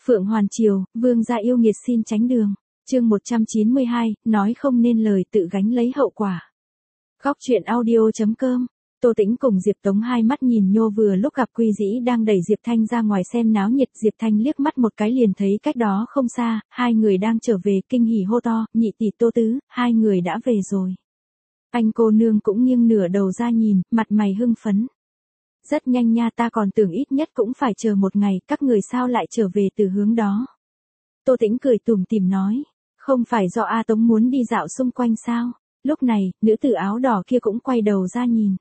Phượng Hoàn Triều, vương gia yêu nghiệt xin tránh đường. Chương 192, nói không nên lời tự gánh lấy hậu quả. Góc truyện audio.com. Tô Tĩnh cùng Diệp Tống hai mắt nhìn nhô vừa lúc gặp Quy Dĩ đang đẩy Diệp Thanh ra ngoài xem náo nhiệt. Diệp Thanh liếc mắt một cái liền thấy cách đó không xa, hai người đang trở về, kinh hỉ hô to, nhị tỷ Tô Tứ, hai người đã về rồi. Anh cô nương cũng nghiêng nửa đầu ra nhìn, mặt mày hưng phấn. Rất nhanh nha, ta còn tưởng ít nhất cũng phải chờ một ngày, các người sao lại trở về từ hướng đó. Tô Tĩnh cười tủm tỉm nói, không phải do A Tống muốn đi dạo xung quanh sao. Lúc này, nữ tử áo đỏ kia cũng quay đầu ra nhìn.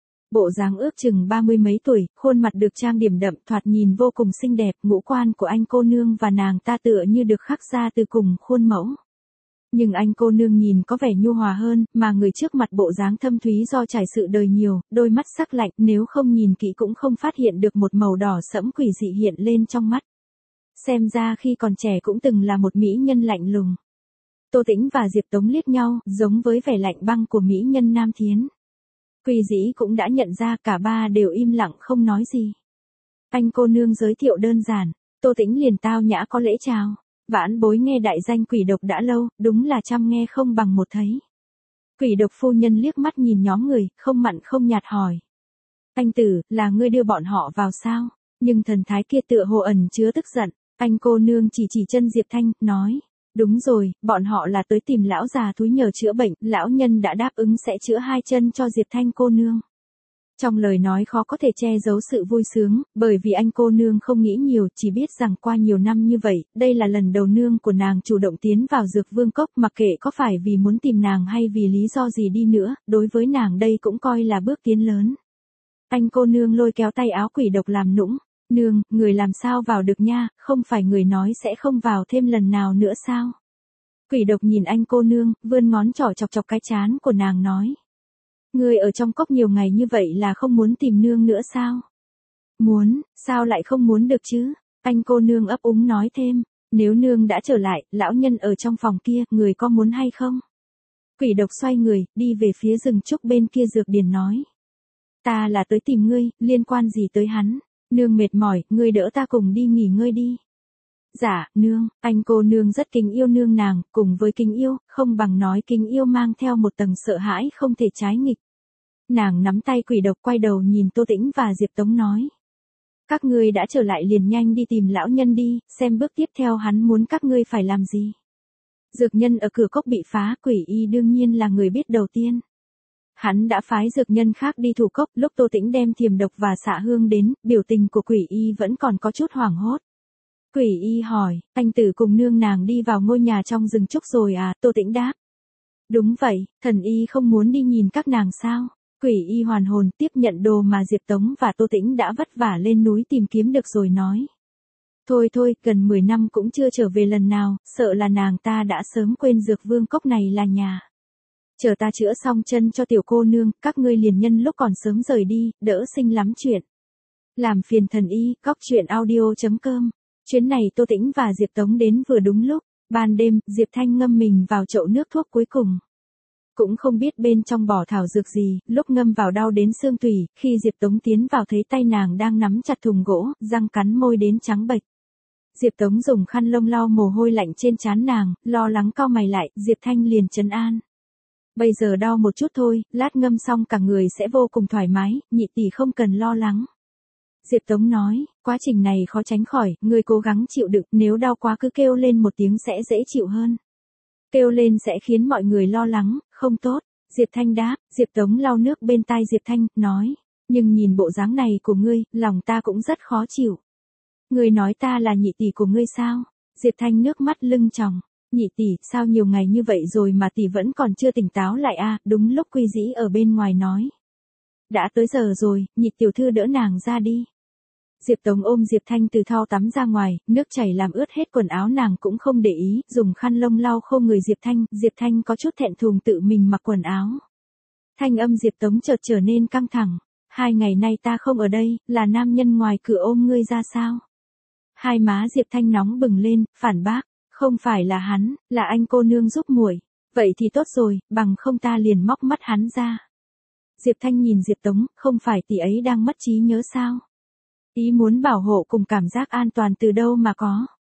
Bộ dáng ước chừng 30 mấy tuổi, khuôn mặt được trang điểm đậm, thoạt nhìn vô cùng xinh đẹp, ngũ quan của anh cô nương và nàng ta tựa như được khắc ra từ cùng khuôn mẫu. Nhưng anh cô nương nhìn có vẻ nhu hòa hơn, mà người trước mặt bộ dáng thâm thúy do trải sự đời nhiều, đôi mắt sắc lạnh, nếu không nhìn kỹ cũng không phát hiện được một màu đỏ sẫm quỷ dị hiện lên trong mắt. Xem ra khi còn trẻ cũng từng là một mỹ nhân lạnh lùng. Tô Tĩnh và Diệp Tống liếc nhau, giống với vẻ lạnh băng của mỹ nhân Nam Thiến. Quy Dĩ cũng đã nhận ra, cả ba đều im lặng không nói gì. Anh cô nương giới thiệu đơn giản, Tô Tĩnh liền tao nhã có lễ chào. Vãn bối nghe đại danh Quỷ Độc đã lâu, đúng là trăm nghe không bằng một thấy. Quỷ Độc phu nhân liếc mắt nhìn nhóm người, không mặn không nhạt hỏi. Anh tử, là ngươi đưa bọn họ vào sao? Nhưng thần thái kia tựa hồ ẩn chứa tức giận. Anh cô nương chỉ chân Diệp Thanh, nói. Đúng rồi, bọn họ là tới tìm lão già thúi nhờ chữa bệnh, lão nhân đã đáp ứng sẽ chữa hai chân cho Diệp Thanh cô nương. Trong lời nói khó có thể che giấu sự vui sướng, bởi vì anh cô nương không nghĩ nhiều, chỉ biết rằng qua nhiều năm như vậy, đây là lần đầu nương của nàng chủ động tiến vào Dược Vương Cốc, mặc kệ có phải vì muốn tìm nàng hay vì lý do gì đi nữa, đối với nàng đây cũng coi là bước tiến lớn. Anh cô nương lôi kéo tay áo Quỷ Độc làm nũng, nương, người làm sao vào được nha, không phải người nói sẽ không vào thêm lần nào nữa sao? Quỷ Độc nhìn anh cô nương, vươn ngón trỏ chọc chọc cái trán của nàng nói. Người ở trong cốc nhiều ngày như vậy là không muốn tìm nương nữa sao? Muốn, sao lại không muốn được chứ? Anh cô nương ấp úng nói thêm, nếu nương đã trở lại, lão nhân ở trong phòng kia, người có muốn hay không? Quỷ Độc xoay người, đi về phía rừng trúc bên kia dược điển nói. Ta là tới tìm ngươi, liên quan gì tới hắn? Nương mệt mỏi, ngươi đỡ ta cùng đi nghỉ ngơi đi. Dạ, nương, anh cô nương rất kính yêu nương nàng, cùng với kính yêu, không bằng nói kính yêu mang theo một tầng sợ hãi không thể trái nghịch. Nàng nắm tay Quỷ Độc quay đầu nhìn Tô Tĩnh và Diệp Tống nói. Các ngươi đã trở lại liền nhanh đi tìm lão nhân đi, xem bước tiếp theo hắn muốn các ngươi phải làm gì. Dược nhân ở cửa cốc bị phá, Quỷ Y đương nhiên là người biết đầu tiên. Hắn đã phái dược nhân khác đi thủ cốc, lúc Tô Tĩnh đem thiềm độc và xạ hương đến, biểu tình của Quỷ Y vẫn còn có chút hoảng hốt. Quỷ Y hỏi, anh tử cùng nương nàng đi vào ngôi nhà trong rừng trúc rồi à? Tô Tĩnh đáp. Đúng vậy, thần y không muốn đi nhìn các nàng sao? Quỷ Y hoàn hồn tiếp nhận đồ mà Diệp Tống và Tô Tĩnh đã vất vả lên núi tìm kiếm được rồi nói. Thôi thôi, gần 10 năm cũng chưa trở về lần nào, sợ là nàng ta đã sớm quên Dược Vương Cốc này là nhà. Chờ ta chữa xong chân cho tiểu cô nương, các ngươi liền nhân lúc còn sớm rời đi, đỡ sinh lắm chuyện. Làm phiền thần y, góc truyện audio.com. Chuyến này Tô Tĩnh và Diệp Tống đến vừa đúng lúc, ban đêm, Diệp Thanh ngâm mình vào chậu nước thuốc cuối cùng. Cũng không biết bên trong bỏ thảo dược gì, lúc ngâm vào đau đến xương tủy, khi Diệp Tống tiến vào thấy tay nàng đang nắm chặt thùng gỗ, răng cắn môi đến trắng bệch. Diệp Tống dùng khăn lông lau mồ hôi lạnh trên trán nàng, lo lắng cau mày lại, Diệp Thanh liền trấn an. Bây giờ đau một chút thôi, lát ngâm xong cả người sẽ vô cùng thoải mái, nhị tỷ không cần lo lắng. Diệp Tống nói, quá trình này khó tránh khỏi, ngươi cố gắng chịu đựng, nếu đau quá cứ kêu lên một tiếng sẽ dễ chịu hơn. Kêu lên sẽ khiến mọi người lo lắng, không tốt. Diệp Thanh đáp, Diệp Tống lau nước bên tai Diệp Thanh, nói, nhưng nhìn bộ dáng này của ngươi, lòng ta cũng rất khó chịu. Ngươi nói ta là nhị tỷ của ngươi sao? Diệp Thanh nước mắt lưng tròng. Nhị tỷ, sao nhiều ngày như vậy rồi mà tỷ vẫn còn chưa tỉnh táo lại à? Đúng lúc Quy Dĩ ở bên ngoài nói. Đã tới giờ rồi, nhị tiểu thư đỡ nàng ra đi. Diệp Tống ôm Diệp Thanh từ thau tắm ra ngoài, nước chảy làm ướt hết quần áo nàng cũng không để ý, dùng khăn lông lau khô người Diệp Thanh có chút thẹn thùng tự mình mặc quần áo. Thanh âm Diệp Tống chợt trở nên căng thẳng. 2 ngày nay ta không ở đây, là nam nhân ngoài cửa ôm ngươi ra sao? Hai má Diệp Thanh nóng bừng lên, phản bác. Không phải là hắn, là anh cô nương giúp muội. Vậy thì tốt rồi, bằng không ta liền móc mắt hắn ra. Diệp Thanh nhìn Diệp Tống, không phải tỷ ấy đang mất trí nhớ sao? Ý muốn bảo hộ cùng cảm giác an toàn từ đâu mà có.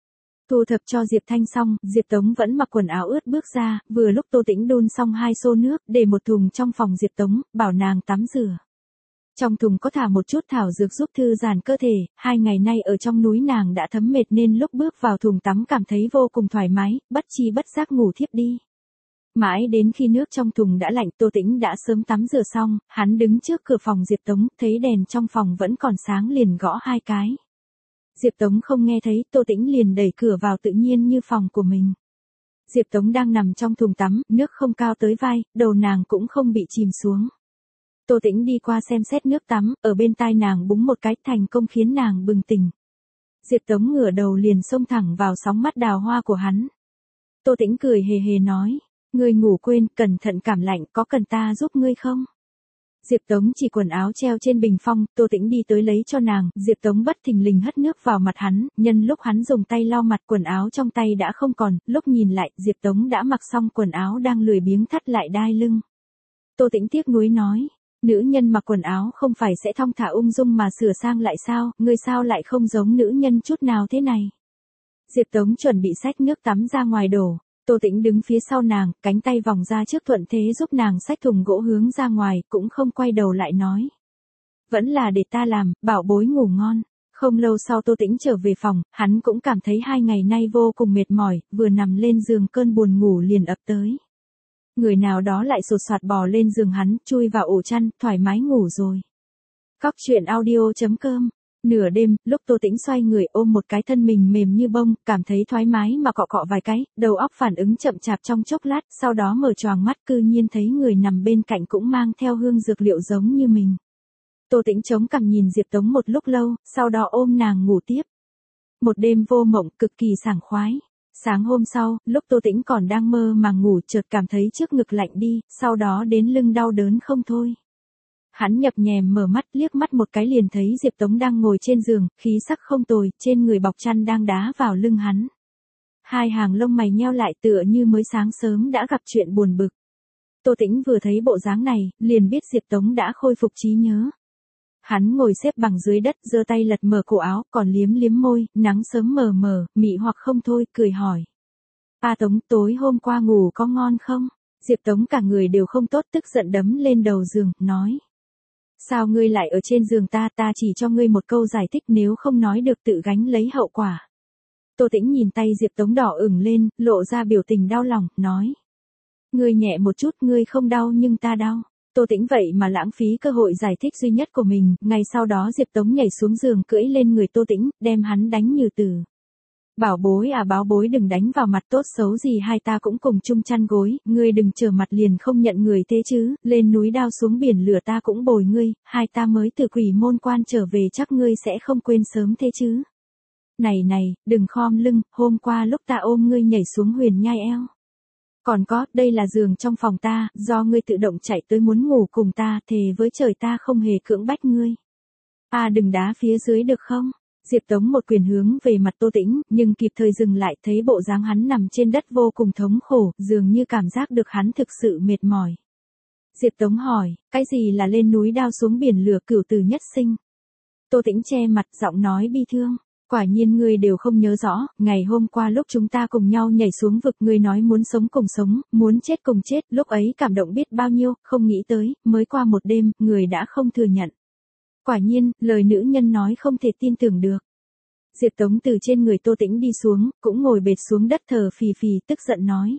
Thu thập cho Diệp Thanh xong, Diệp Tống vẫn mặc quần áo ướt bước ra, vừa lúc Tô Tĩnh đun xong 2 xô nước, để một thùng trong phòng Diệp Tống, bảo nàng tắm rửa. Trong thùng có thả một chút thảo dược giúp thư giãn cơ thể, 2 ngày nay ở trong núi nàng đã thấm mệt nên lúc bước vào thùng tắm cảm thấy vô cùng thoải mái, bất chi bất giác ngủ thiếp đi. Mãi đến khi nước trong thùng đã lạnh, Tô Tĩnh đã sớm tắm rửa xong, hắn đứng trước cửa phòng Diệp Tống, thấy đèn trong phòng vẫn còn sáng liền gõ 2 cái. Diệp Tống không nghe thấy, Tô Tĩnh liền đẩy cửa vào tự nhiên như phòng của mình. Diệp Tống đang nằm trong thùng tắm, nước không cao tới vai, đầu nàng cũng không bị chìm xuống. Tô Tĩnh đi qua xem xét nước tắm, ở bên tai nàng búng một cái thành công khiến nàng bừng tỉnh. Diệp Tống ngửa đầu liền xông thẳng vào sóng mắt đào hoa của hắn. Tô Tĩnh cười hề hề nói, ngươi ngủ quên, cẩn thận cảm lạnh, có cần ta giúp ngươi không? Diệp Tống chỉ quần áo treo trên bình phong, Tô Tĩnh đi tới lấy cho nàng, Diệp Tống bất thình lình hất nước vào mặt hắn, nhân lúc hắn dùng tay lau mặt quần áo trong tay đã không còn, lúc nhìn lại, Diệp Tống đã mặc xong quần áo đang lười biếng thắt lại đai lưng. Tô Tĩnh tiếc nuối nói, nữ nhân mặc quần áo không phải sẽ thong thả ung dung mà sửa sang lại sao, ngươi sao lại không giống nữ nhân chút nào thế này? Diệp Tống chuẩn bị xách nước tắm ra ngoài đổ. Tô Tĩnh đứng phía sau nàng, cánh tay vòng ra trước thuận thế giúp nàng xách thùng gỗ hướng ra ngoài, cũng không quay đầu lại nói. Vẫn là để ta làm, bảo bối ngủ ngon. Không lâu sau Tô Tĩnh trở về phòng, hắn cũng cảm thấy 2 ngày nay vô cùng mệt mỏi, vừa nằm lên giường cơn buồn ngủ liền ập tới. Người nào đó lại sột soạt bò lên giường hắn, chui vào ổ chăn, thoải mái ngủ rồi. Cóc truyện audio.com. Nửa đêm, lúc Tô Tĩnh xoay người ôm một cái thân mình mềm như bông, cảm thấy thoải mái mà cọ cọ vài cái, đầu óc phản ứng chậm chạp trong chốc lát, sau đó mở choàng mắt cư nhiên thấy người nằm bên cạnh cũng mang theo hương dược liệu giống như mình. Tô Tĩnh chống cằm nhìn Diệp Tống một lúc lâu, sau đó ôm nàng ngủ tiếp. Một đêm vô mộng, cực kỳ sảng khoái. Sáng hôm sau, lúc Tô Tĩnh còn đang mơ màng ngủ chợt cảm thấy trước ngực lạnh đi, sau đó đến lưng đau đớn không thôi. Hắn nhập nhèm mở mắt liếc mắt một cái liền thấy Diệp Tống đang ngồi trên giường, khí sắc không tồi, trên người bọc chăn đang đá vào lưng hắn. 2 hàng lông mày nheo lại tựa như mới sáng sớm đã gặp chuyện buồn bực. Tô Tĩnh vừa thấy bộ dáng này, liền biết Diệp Tống đã khôi phục trí nhớ. Hắn ngồi xếp bằng dưới đất, giơ tay lật mở cổ áo, còn liếm liếm môi, nắng sớm mờ mờ, mị hoặc không thôi, cười hỏi. A Tống, tối hôm qua ngủ có ngon không? Diệp Tống cả người đều không tốt, tức giận đấm lên đầu giường, nói. Sao ngươi lại ở trên giường ta chỉ cho ngươi một câu giải thích, nếu không nói được tự gánh lấy hậu quả. Tô Tĩnh nhìn tay Diệp Tống đỏ ửng lên, lộ ra biểu tình đau lòng, nói. Ngươi nhẹ một chút, ngươi không đau nhưng ta đau. Tô Tĩnh vậy mà lãng phí cơ hội giải thích duy nhất của mình, ngày sau đó Diệp Tống nhảy xuống giường cưỡi lên người Tô Tĩnh, đem hắn đánh như tử. Bảo bối à, báo bối đừng đánh vào mặt, tốt xấu gì hai ta cũng cùng chung chăn gối, ngươi đừng trở mặt liền không nhận người thế chứ, lên núi đao xuống biển lửa ta cũng bồi ngươi, hai ta mới từ quỷ môn quan trở về chắc ngươi sẽ không quên sớm thế chứ. Này, đừng khom lưng, hôm qua lúc ta ôm ngươi nhảy xuống huyền nhai eo. Còn có, đây là giường trong phòng ta, do ngươi tự động chạy tới muốn ngủ cùng ta, thề với trời ta không hề cưỡng bách ngươi. À đừng đá phía dưới được không? Diệp Tống một quyền hướng về mặt Tô Tĩnh, nhưng kịp thời dừng lại, thấy bộ dáng hắn nằm trên đất vô cùng thống khổ, dường như cảm giác được hắn thực sự mệt mỏi. Diệp Tống hỏi, cái gì là lên núi đao xuống biển lửa, cửu tử nhất sinh? Tô Tĩnh che mặt, giọng nói bi thương. Quả nhiên ngươi đều không nhớ rõ, ngày hôm qua lúc chúng ta cùng nhau nhảy xuống vực, ngươi nói muốn sống cùng sống, muốn chết cùng chết, lúc ấy cảm động biết bao nhiêu, không nghĩ tới, mới qua một đêm, người đã không thừa nhận. Quả nhiên, lời nữ nhân nói không thể tin tưởng được. Diệp Tống từ trên người Tô Tĩnh đi xuống, cũng ngồi bệt xuống đất thở phì phì, tức giận nói.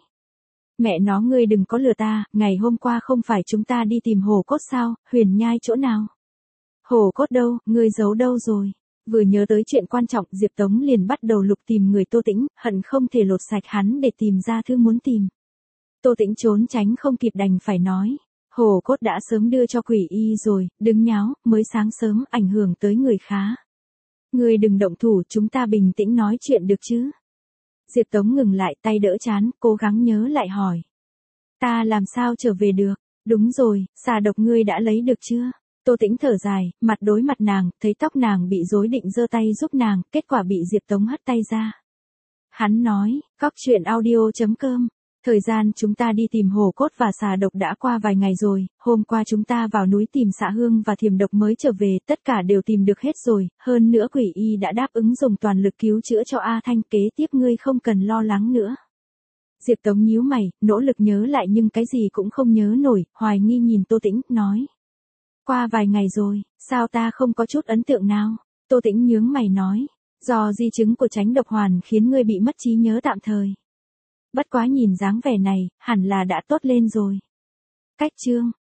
Mẹ nó ngươi đừng có lừa ta, ngày hôm qua không phải chúng ta đi tìm hổ cốt sao, huyền nhai chỗ nào? Hổ cốt đâu, ngươi giấu đâu rồi? Vừa nhớ tới chuyện quan trọng, Diệp Tống liền bắt đầu lục tìm người Tô Tĩnh, hận không thể lột sạch hắn để tìm ra thứ muốn tìm. Tô Tĩnh trốn tránh không kịp đành phải nói. Hổ cốt đã sớm đưa cho quỷ y rồi, đừng nháo, mới sáng sớm ảnh hưởng tới người khá. Ngươi đừng động thủ, chúng ta bình tĩnh nói chuyện được chứ? Diệp Tống ngừng lại, tay đỡ chán, cố gắng nhớ lại hỏi. Ta làm sao trở về được? Đúng rồi, xà độc ngươi đã lấy được chưa? Tô Tĩnh thở dài, mặt đối mặt nàng, thấy tóc nàng bị rối định giơ tay giúp nàng, kết quả bị Diệp Tống hất tay ra. Hắn nói, cóc truyện audio.com Thời gian chúng ta đi tìm hồ cốt và xà độc đã qua vài ngày rồi, hôm qua chúng ta vào núi tìm xạ hương và thiềm độc mới trở về, tất cả đều tìm được hết rồi, hơn nữa quỷ y đã đáp ứng dùng toàn lực cứu chữa cho A Thanh, kế tiếp ngươi không cần lo lắng nữa. Diệp Tống nhíu mày, nỗ lực nhớ lại nhưng cái gì cũng không nhớ nổi, hoài nghi nhìn Tô Tĩnh, nói. Qua vài ngày rồi, sao ta không có chút ấn tượng nào? Tô Tĩnh nhướng mày nói, do di chứng của tránh độc hoàn khiến ngươi bị mất trí nhớ tạm thời. Bất quá nhìn dáng vẻ này, hẳn là đã tốt lên rồi. Cách chương